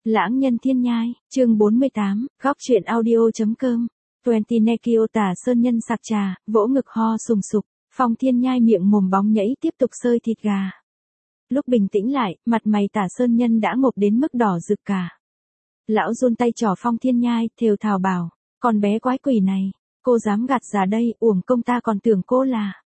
Lãng nhân thiên nhai, chương 48, góc truyện audio.com. Twenty Tả Sơn Nhân sạc trà, vỗ ngực ho sùng sục, Phong Thiên Nhai miệng mồm bóng nhảy tiếp tục sơi thịt gà. Lúc bình tĩnh lại, mặt mày Tả Sơn Nhân đã ngộp đến mức đỏ rực cả. Lão run tay trỏ Phong Thiên Nhai, thều thào bảo, con bé quái quỷ này, cô dám gạt giả đây, uổng công ta còn tưởng cô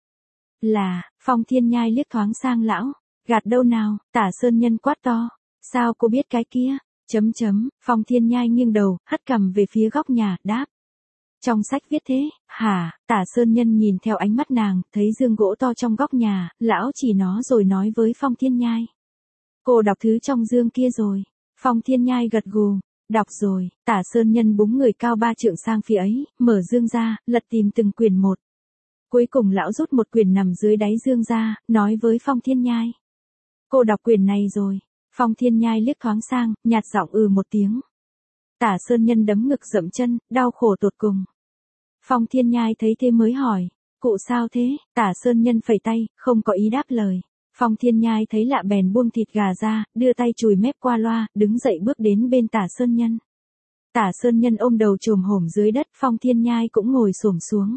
là, Phong Thiên Nhai liếc thoáng sang lão, gạt đâu nào, Tả Sơn Nhân quát to, sao cô biết cái kia? Phong Thiên Nhai nghiêng đầu, hất cằm về phía góc nhà, đáp. Trong sách viết thế, hả, Tả Sơn Nhân nhìn theo ánh mắt nàng, thấy giường gỗ to trong góc nhà, lão chỉ nó rồi nói với Phong Thiên Nhai. Cô đọc thứ trong giường kia rồi. Phong Thiên Nhai gật gù, đọc rồi, Tả Sơn Nhân búng người cao 3 trượng sang phía ấy, mở giường ra, lật tìm từng quyển một. Cuối cùng lão rút một quyển nằm dưới đáy giường ra, nói với Phong Thiên Nhai. Cô đọc quyển này rồi. Phong Thiên Nhai liếc thoáng sang, nhạt giọng một tiếng. Tả Sơn Nhân đấm ngực dậm chân, đau khổ tột cùng. Phong Thiên Nhai thấy thế mới hỏi, cụ sao thế? Tả Sơn Nhân phẩy tay, không có ý đáp lời. Phong Thiên Nhai thấy lạ bèn buông thịt gà ra, đưa tay chùi mép qua loa, đứng dậy bước đến bên Tả Sơn Nhân. Tả Sơn Nhân ôm đầu chồm hổm dưới đất, Phong Thiên Nhai cũng ngồi xổm xuống.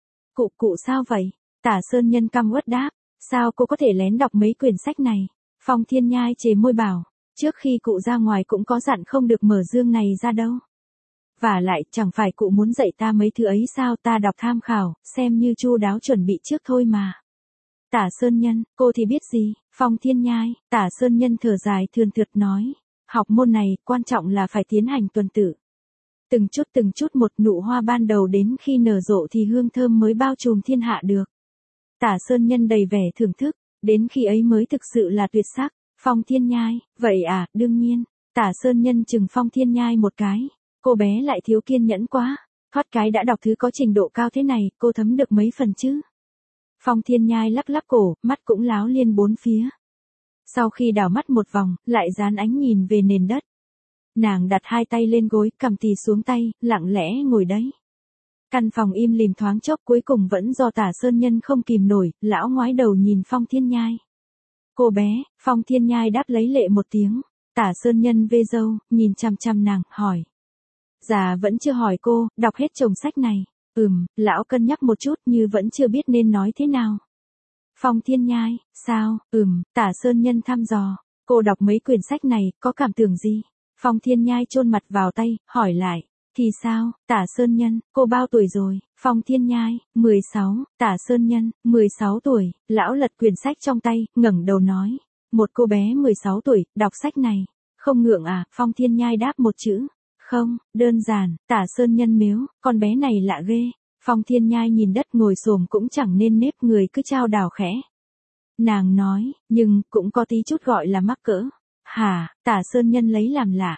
Cụ sao vậy? Tả Sơn Nhân căm uất đáp, sao cô có thể lén đọc mấy quyển sách này? Phong Thiên Nhai chề môi bảo, trước khi cụ ra ngoài cũng có dặn không được mở giường này ra đâu. Và lại, chẳng phải cụ muốn dạy ta mấy thứ ấy sao, ta đọc tham khảo, xem như chu đáo chuẩn bị trước thôi mà. Tả Sơn Nhân, cô thì biết gì? Phong Thiên Nhai, Tả Sơn Nhân thở dài thườn thượt nói, học môn này, quan trọng là phải tiến hành tuần tự. Từng chút một nụ hoa ban đầu đến khi nở rộ thì hương thơm mới bao trùm thiên hạ được. Tả Sơn Nhân đầy vẻ thưởng thức. Đến khi ấy mới thực sự là tuyệt sắc. Phong Thiên Nhai, vậy à, đương nhiên. Tả Sơn Nhân chừng Phong Thiên Nhai một cái. Cô bé lại thiếu kiên nhẫn quá. Thoát cái đã đọc thứ có trình độ cao thế này, cô thấm được mấy phần chứ? Phong Thiên Nhai lắc lắc cổ, mắt cũng láo liên bốn phía. Sau khi đảo mắt một vòng, lại dán ánh nhìn về nền đất. Nàng đặt hai tay lên gối, cầm tì xuống tay, lặng lẽ ngồi đấy. Căn phòng im lìm thoáng chốc, cuối cùng vẫn do Tả Sơn Nhân không kìm nổi, lão ngoái đầu nhìn Phong Thiên Nhai. Cô bé, Phong Thiên Nhai đáp lấy lệ một tiếng. Tả Sơn Nhân vê râu, nhìn chằm chằm nàng, hỏi. Dạ vẫn chưa hỏi cô, đọc hết chồng sách này. Lão cân nhắc một chút như vẫn chưa biết nên nói thế nào. Phong Thiên Nhai, sao, Tả Sơn Nhân thăm dò. Cô đọc mấy quyển sách này, có cảm tưởng gì? Phong Thiên Nhai chôn mặt vào tay, hỏi lại. Thì sao, Tả Sơn Nhân, cô bao tuổi rồi? Phong Thiên Nhai, 16, Tả Sơn Nhân, 16 tuổi, lão lật quyển sách trong tay, ngẩng đầu nói. Một cô bé 16 tuổi, đọc sách này. Không ngượng à? Phong Thiên Nhai đáp một chữ. Không, đơn giản, Tả Sơn Nhân mếu, con bé này lạ ghê. Phong Thiên Nhai nhìn đất ngồi xổm cũng chẳng nên nếp người cứ chao đảo khẽ. Nàng nói, nhưng cũng có tí chút gọi là mắc cỡ. Hả? Tả Sơn Nhân lấy làm lạ.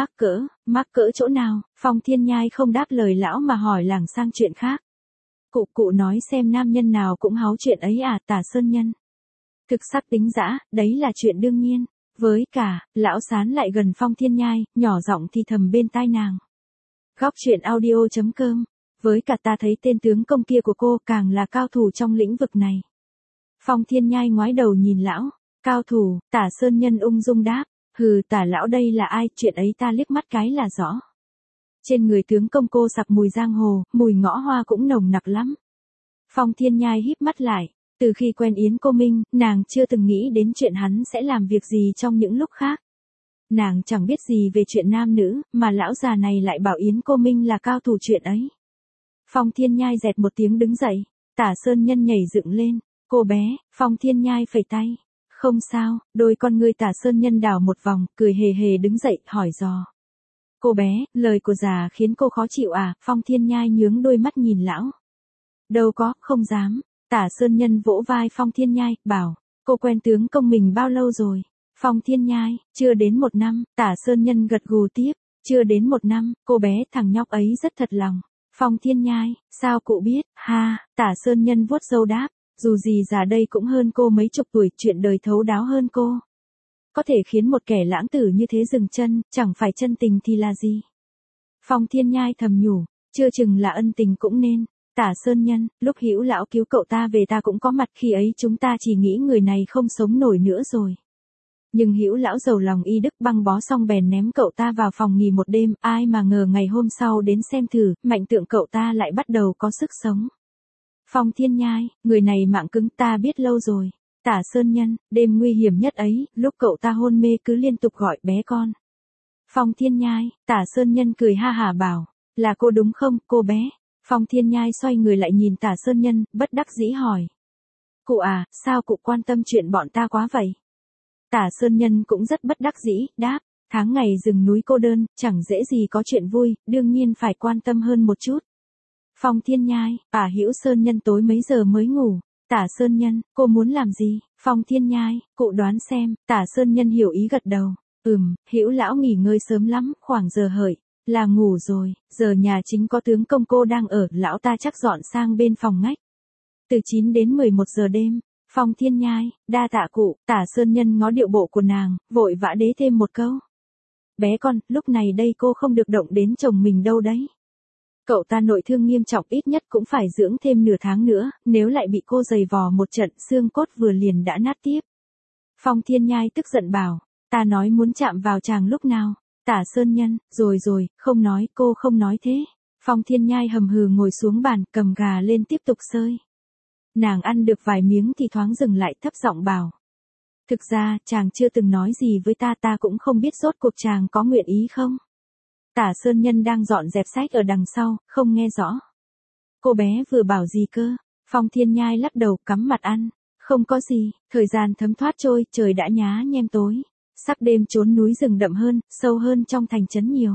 Mắc cỡ chỗ nào? Phong Thiên Nhai không đáp lời lão mà hỏi lảng sang chuyện khác. Cụ nói xem nam nhân nào cũng háo chuyện ấy à? Tả Sơn Nhân. Thực sắc tính dã, đấy là chuyện đương nhiên. Với cả, lão sán lại gần Phong Thiên Nhai, nhỏ giọng thì thầm bên tai nàng. Góc truyện audio.com. Với cả ta thấy tên tướng công kia của cô càng là cao thủ trong lĩnh vực này. Phong Thiên Nhai ngoái đầu nhìn lão. Cao thủ, Tả Sơn Nhân ung dung đáp. Tả lão đây là ai, chuyện ấy ta liếc mắt cái là rõ. Trên người tướng công cô sặc mùi giang hồ, mùi ngõ hoa cũng nồng nặc lắm. Phong Thiên Nhai híp mắt lại, từ khi quen Yến Cô Minh, nàng chưa từng nghĩ đến chuyện hắn sẽ làm việc gì trong những lúc khác. Nàng chẳng biết gì về chuyện nam nữ, mà lão già này lại bảo Yến Cô Minh là cao thủ chuyện ấy. Phong Thiên Nhai dẹt một tiếng đứng dậy, Tả Sơn Nhân nhảy dựng lên, cô bé, Phong Thiên Nhai phẩy tay. Không sao, đôi con ngươi Tả Sơn Nhân đảo một vòng, cười hề hề đứng dậy, hỏi dò. Cô bé, lời của già khiến cô khó chịu à? Phong Thiên Nhai nhướng đôi mắt nhìn lão. Đâu có, không dám. Tả Sơn Nhân vỗ vai Phong Thiên Nhai, bảo, cô quen tướng công mình bao lâu rồi? Phong Thiên Nhai, chưa đến 1 năm, Tả Sơn Nhân gật gù tiếp, chưa đến 1 năm, cô bé thằng nhóc ấy rất thật lòng. Phong Thiên Nhai, sao cụ biết? Ha, Tả Sơn Nhân vuốt râu đáp. Dù gì già đây cũng hơn cô mấy chục tuổi, chuyện đời thấu đáo hơn cô. Có thể khiến một kẻ lãng tử như thế dừng chân, chẳng phải chân tình thì là gì? Phong Thiên Nhai thầm nhủ, chưa chừng là ân tình cũng nên. Tả Sơn Nhân, lúc Hữu lão cứu cậu ta về ta cũng có mặt, khi ấy chúng ta chỉ nghĩ người này không sống nổi nữa rồi. Nhưng Hữu lão giàu lòng y đức băng bó xong bèn ném cậu ta vào phòng nghỉ một đêm, ai mà ngờ ngày hôm sau đến xem thử, mạnh tượng cậu ta lại bắt đầu có sức sống. Phong Thiên Nhai, người này mạng cứng ta biết lâu rồi. Tả Sơn Nhân, đêm nguy hiểm nhất ấy, lúc cậu ta hôn mê cứ liên tục gọi bé con. Phong Thiên Nhai, Tả Sơn Nhân cười ha hả bảo, là cô đúng không, cô bé? Phong Thiên Nhai xoay người lại nhìn Tả Sơn Nhân, bất đắc dĩ hỏi. Cụ à, sao cụ quan tâm chuyện bọn ta quá vậy? Tả Sơn Nhân cũng rất bất đắc dĩ, đáp, tháng ngày rừng núi cô đơn, chẳng dễ gì có chuyện vui, đương nhiên phải quan tâm hơn một chút. Phong Thiên Nhai, Hữu Sơn Nhân tối mấy giờ mới ngủ? Tả Sơn Nhân, cô muốn làm gì? Phong Thiên Nhai, cụ đoán xem. Tả Sơn Nhân hiểu ý gật đầu. Hữu lão nghỉ ngơi sớm lắm, khoảng giờ hợi, là ngủ rồi, giờ nhà chính có tướng công cô đang ở, lão ta chắc dọn sang bên phòng ngách. Từ 9 đến 11 giờ đêm. Phong Thiên Nhai, đa tạ cụ. Tả Sơn Nhân ngó điệu bộ của nàng, vội vã đế thêm một câu. Bé con, lúc này đây cô không được động đến chồng mình đâu đấy. Cậu ta nội thương nghiêm trọng, ít nhất cũng phải dưỡng thêm nửa tháng nữa, nếu lại bị cô giày vò một trận, xương cốt vừa liền đã nát tiếp. Phong Thiên Nhai tức giận bảo, ta nói muốn chạm vào chàng lúc nào? Tả Sơn Nhân, rồi, không nói, cô không nói thế. Phong Thiên Nhai hầm hừ ngồi xuống bàn, cầm gà lên tiếp tục xơi. Nàng ăn được vài miếng thì thoáng dừng lại, thấp giọng bảo. Thực ra, chàng chưa từng nói gì với ta cũng không biết rốt cuộc chàng có nguyện ý không? Tả Sơn Nhân đang dọn dẹp sách ở đằng sau, không nghe rõ. Cô bé vừa bảo gì cơ? Phong Thiên Nhai lắc đầu, cắm mặt ăn. Không có gì, thời gian thấm thoát trôi, trời đã nhá nhem tối. Sắc đêm trốn núi rừng đậm hơn, sâu hơn trong thành trấn nhiều.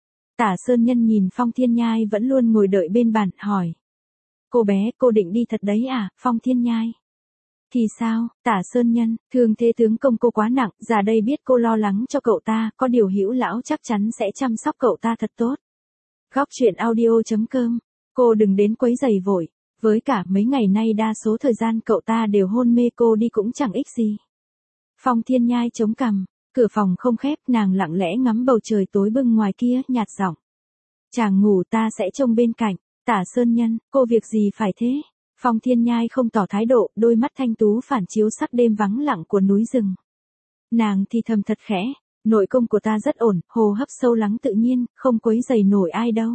Tả Sơn Nhân nhìn Phong Thiên Nhai vẫn luôn ngồi đợi bên bàn, hỏi. Cô bé, cô định đi thật đấy à, Phong Thiên Nhai? Thì sao, Tả Sơn Nhân, thương thế tướng công cô quá nặng, già đây biết cô lo lắng cho cậu ta, có điều Hữu lão chắc chắn sẽ chăm sóc cậu ta thật tốt. Góc truyện audio.com, cô đừng đến quấy giày vội, với cả mấy ngày nay đa số thời gian cậu ta đều hôn mê, cô đi cũng chẳng ích gì. Phong Thiên Nhai chống cằm, cửa phòng không khép, nàng lặng lẽ ngắm bầu trời tối bưng ngoài kia, nhạt giọng. Chàng ngủ ta sẽ trông bên cạnh. Tả Sơn Nhân, cô việc gì phải thế? Phong Thiên Nhai không tỏ thái độ, đôi mắt thanh tú phản chiếu sắc đêm vắng lặng của núi rừng. Nàng thì thầm thật khẽ, nội công của ta rất ổn, hô hấp sâu lắng tự nhiên, không quấy rầy nổi ai đâu.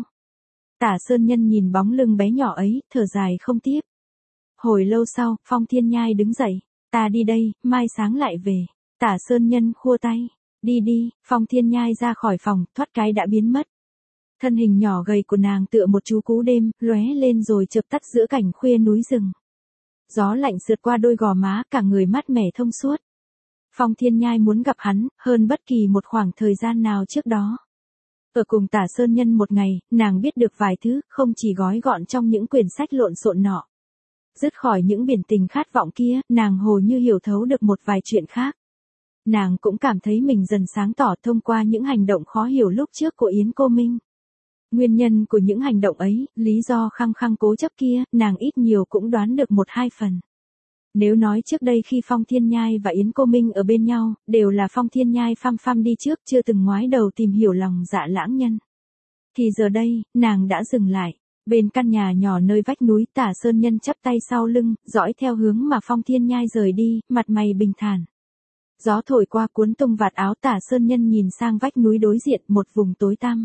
Tả Sơn Nhân nhìn bóng lưng bé nhỏ ấy, thở dài không tiếp. Hồi lâu sau, Phong Thiên Nhai đứng dậy, ta đi đây, mai sáng lại về. Tả Sơn Nhân khua tay, đi, Phong Thiên Nhai ra khỏi phòng, thoát cái đã biến mất. Thân hình nhỏ gầy của nàng tựa một chú cú đêm, lóe lên rồi chợp tắt giữa cảnh khuya núi rừng. Gió lạnh sượt qua đôi gò má, cả người mát mẻ thông suốt. Phong Thiên Nhai muốn gặp hắn, hơn bất kỳ một khoảng thời gian nào trước đó. Ở cùng Tả Sơn Nhân một ngày, nàng biết được vài thứ, không chỉ gói gọn trong những quyển sách lộn xộn nọ. Dứt khỏi những biển tình khát vọng kia, nàng hồ như hiểu thấu được một vài chuyện khác. Nàng cũng cảm thấy mình dần sáng tỏ thông qua những hành động khó hiểu lúc trước của Yến Cô Minh. Nguyên nhân của những hành động ấy, lý do khăng khăng cố chấp kia, nàng ít nhiều cũng đoán được 1-2 phần. Nếu nói trước đây khi Phong Thiên Nhai và Yến Cô Minh ở bên nhau, đều là Phong Thiên Nhai phăm đi trước, chưa từng ngoái đầu tìm hiểu lòng dạ lãng nhân. Thì giờ đây, nàng đã dừng lại. Bên căn nhà nhỏ nơi vách núi, Tả Sơn Nhân chắp tay sau lưng, dõi theo hướng mà Phong Thiên Nhai rời đi, mặt mày bình thản. Gió thổi qua cuốn tung vạt áo, Tả Sơn Nhân nhìn sang vách núi đối diện, một vùng tối tăm.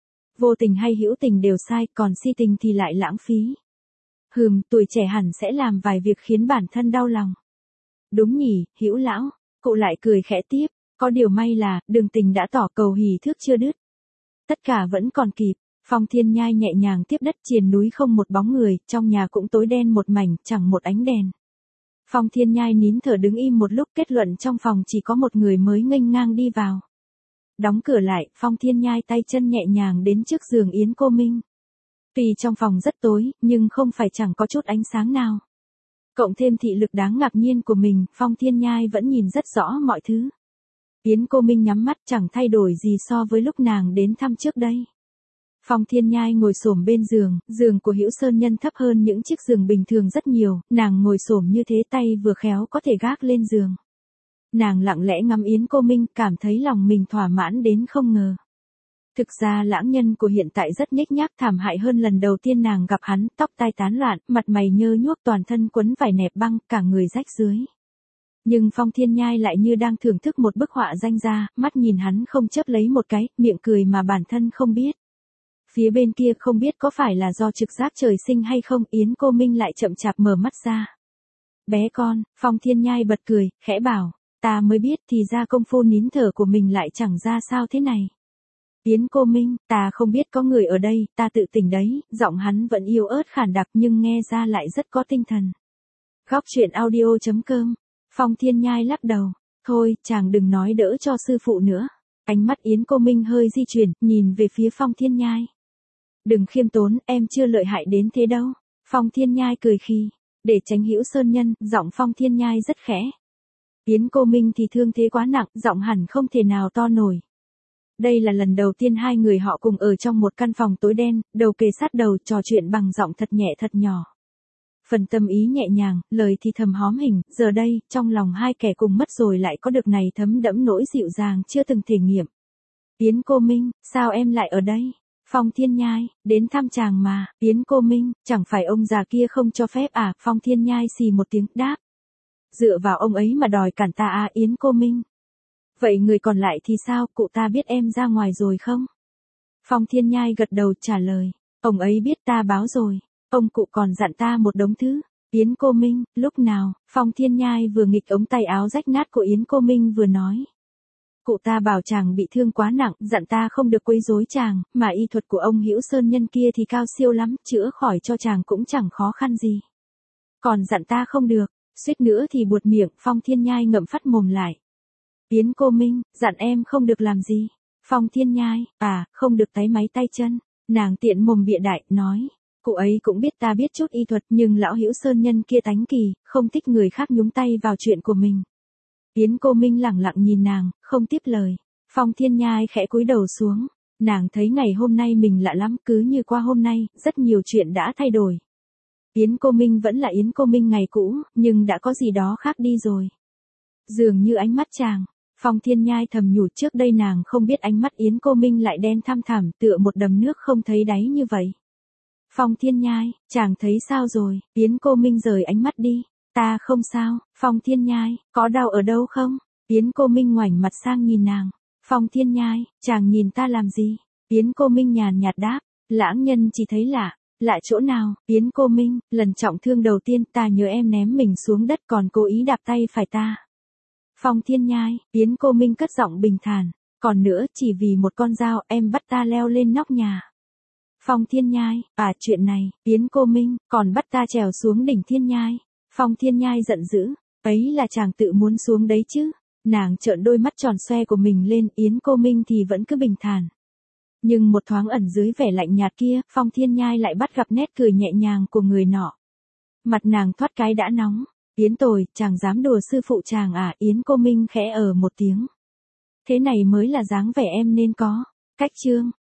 Vô tình hay hữu tình đều sai, còn si tình thì lại lãng phí. Tuổi trẻ hẳn sẽ làm vài việc khiến bản thân đau lòng. Đúng nhỉ, Hữu lão, cụ lại cười khẽ tiếp, có điều may là, đường tình đã tỏ cầu hỉ thước chưa đứt. Tất cả vẫn còn kịp. Phong Thiên Nhai nhẹ nhàng tiếp đất, triền núi không một bóng người, trong nhà cũng tối đen một mảnh, chẳng một ánh đèn. Phong Thiên Nhai nín thở đứng im một lúc, kết luận trong phòng chỉ có một người mới nghênh ngang đi vào. Đóng cửa lại, Phong Thiên Nhai tay chân nhẹ nhàng đến trước giường Yến Cô Minh. Tuy trong phòng rất tối, nhưng không phải chẳng có chút ánh sáng nào. Cộng thêm thị lực đáng ngạc nhiên của mình, Phong Thiên Nhai vẫn nhìn rất rõ mọi thứ. Yến Cô Minh nhắm mắt, chẳng thay đổi gì so với lúc nàng đến thăm trước đây. Phong Thiên Nhai ngồi xổm bên giường, giường của Hữu Sơn Nhân thấp hơn những chiếc giường bình thường rất nhiều, nàng ngồi xổm như thế tay vừa khéo có thể gác lên giường. Nàng lặng lẽ ngắm Yến Cô Minh, cảm thấy lòng mình thỏa mãn đến không ngờ. Thực ra lãng nhân của hiện tại rất nhếch nhác, thảm hại hơn lần đầu tiên nàng gặp hắn, tóc tai tán loạn, mặt mày nhơ nhuốc, toàn thân quấn vải nẹp băng, cả người rách rưới. Nhưng Phong Thiên Nhai lại như đang thưởng thức một bức họa danh gia, mắt nhìn hắn không chớp lấy một cái, miệng cười mà bản thân không biết. Phía bên kia không biết có phải là do trực giác trời sinh hay không, Yến Cô Minh lại chậm chạp mở mắt ra. Bé con, Phong Thiên Nhai bật cười, khẽ bảo, ta mới biết thì ra công phu nín thở của mình lại chẳng ra sao thế này. Yến Cô Minh, ta không biết có người ở đây, ta tự tỉnh đấy, giọng hắn vẫn yếu ớt khản đặc nhưng nghe ra lại rất có tinh thần. Góc truyện audio.com, Phong Thiên Nhai lắc đầu, thôi, chàng đừng nói đỡ cho sư phụ nữa. Ánh mắt Yến Cô Minh hơi di chuyển, nhìn về phía Phong Thiên Nhai. Đừng khiêm tốn, em chưa lợi hại đến thế đâu. Phong Thiên Nhai cười khi, để tránh hữu sơn nhân, giọng Phong Thiên Nhai rất khẽ. Yến Cô Minh thì thương thế quá nặng, giọng hẳn không thể nào to nổi. Đây là lần đầu tiên hai người họ cùng ở trong một căn phòng tối đen, đầu kề sát đầu, trò chuyện bằng giọng thật nhẹ thật nhỏ. Phần tâm ý nhẹ nhàng, lời thì thầm hóm hình, giờ đây, trong lòng hai kẻ cùng mất rồi lại có được này thấm đẫm nỗi dịu dàng chưa từng thể nghiệm. Yến Cô Minh, sao em lại ở đây? Phong Thiên Nhai, đến thăm chàng mà. Yến Cô Minh, chẳng phải ông già kia không cho phép à? Phong Thiên Nhai xì một tiếng, đáp. Dựa vào ông ấy mà đòi cản ta à? Yến Cô Minh. Vậy người còn lại thì sao, cụ ta biết em ra ngoài rồi không? Phong Thiên Nhai gật đầu trả lời, ông ấy biết, ta báo rồi. Ông cụ còn dặn ta một đống thứ. Yến Cô Minh, lúc nào? Phong Thiên Nhai vừa nghịch ống tay áo rách nát của Yến Cô Minh vừa nói. Cụ ta bảo chàng bị thương quá nặng, dặn ta không được quấy rối chàng, mà y thuật của ông Hữu Sơn Nhân kia thì cao siêu lắm, chữa khỏi cho chàng cũng chẳng khó khăn gì. Còn dặn ta không được, suýt nữa thì buột miệng, Phong Thiên Nhai ngậm phát mồm lại. Yến Cô Minh, dặn em không được làm gì? Phong Thiên Nhai, không được táy máy tay chân. Nàng tiện mồm bịa đại, nói. Cụ ấy cũng biết ta biết chút y thuật, nhưng lão Hữu Sơn Nhân kia tánh kỳ, không thích người khác nhúng tay vào chuyện của mình. Yến Cô Minh lẳng lặng nhìn nàng, không tiếp lời. Phong Thiên Nhai khẽ cúi đầu xuống. Nàng thấy ngày hôm nay mình lạ lắm, cứ như qua hôm nay, rất nhiều chuyện đã thay đổi. Yến Cô Minh vẫn là Yến Cô Minh ngày cũ, nhưng đã có gì đó khác đi rồi. Dường như ánh mắt chàng. Phong Thiên Nhai thầm nhủ, trước đây nàng không biết ánh mắt Yến Cô Minh lại đen thăm thẳm, tựa một đầm nước không thấy đáy như vậy. Phong Thiên Nhai, chàng thấy sao rồi? Yến Cô Minh rời ánh mắt đi. Ta không sao. Phong Thiên Nhai, có đau ở đâu không? Yến Cô Minh ngoảnh mặt sang nhìn nàng. Phong Thiên Nhai, chàng nhìn ta làm gì? Yến Cô Minh nhàn nhạt đáp. Lãng nhân chỉ thấy lạ. Lạ chỗ nào? Yến Cô Minh, lần trọng thương đầu tiên ta nhớ em ném mình xuống đất còn cố ý đạp tay phải ta. Phong Thiên Nhai, Yến Cô Minh cất giọng bình thản. Còn nữa, chỉ vì một con dao em bắt ta leo lên nóc nhà. Phong Thiên Nhai, chuyện này. Yến Cô Minh, còn bắt ta trèo xuống đỉnh Thiên Nhai. Phong Thiên Nhai giận dữ. Ấy là chàng tự muốn xuống đấy chứ. Nàng trợn đôi mắt tròn xoe của mình lên, Yến Cô Minh thì vẫn cứ bình thản. Nhưng một thoáng ẩn dưới vẻ lạnh nhạt kia, Phong Thiên Nhai lại bắt gặp nét cười nhẹ nhàng của người nọ. Mặt nàng thoát cái đã nóng. Yến Tồi, chàng dám đùa sư phụ chàng à? Yến Cô Minh khẽ một tiếng. Thế này mới là dáng vẻ em nên có. Cách chương.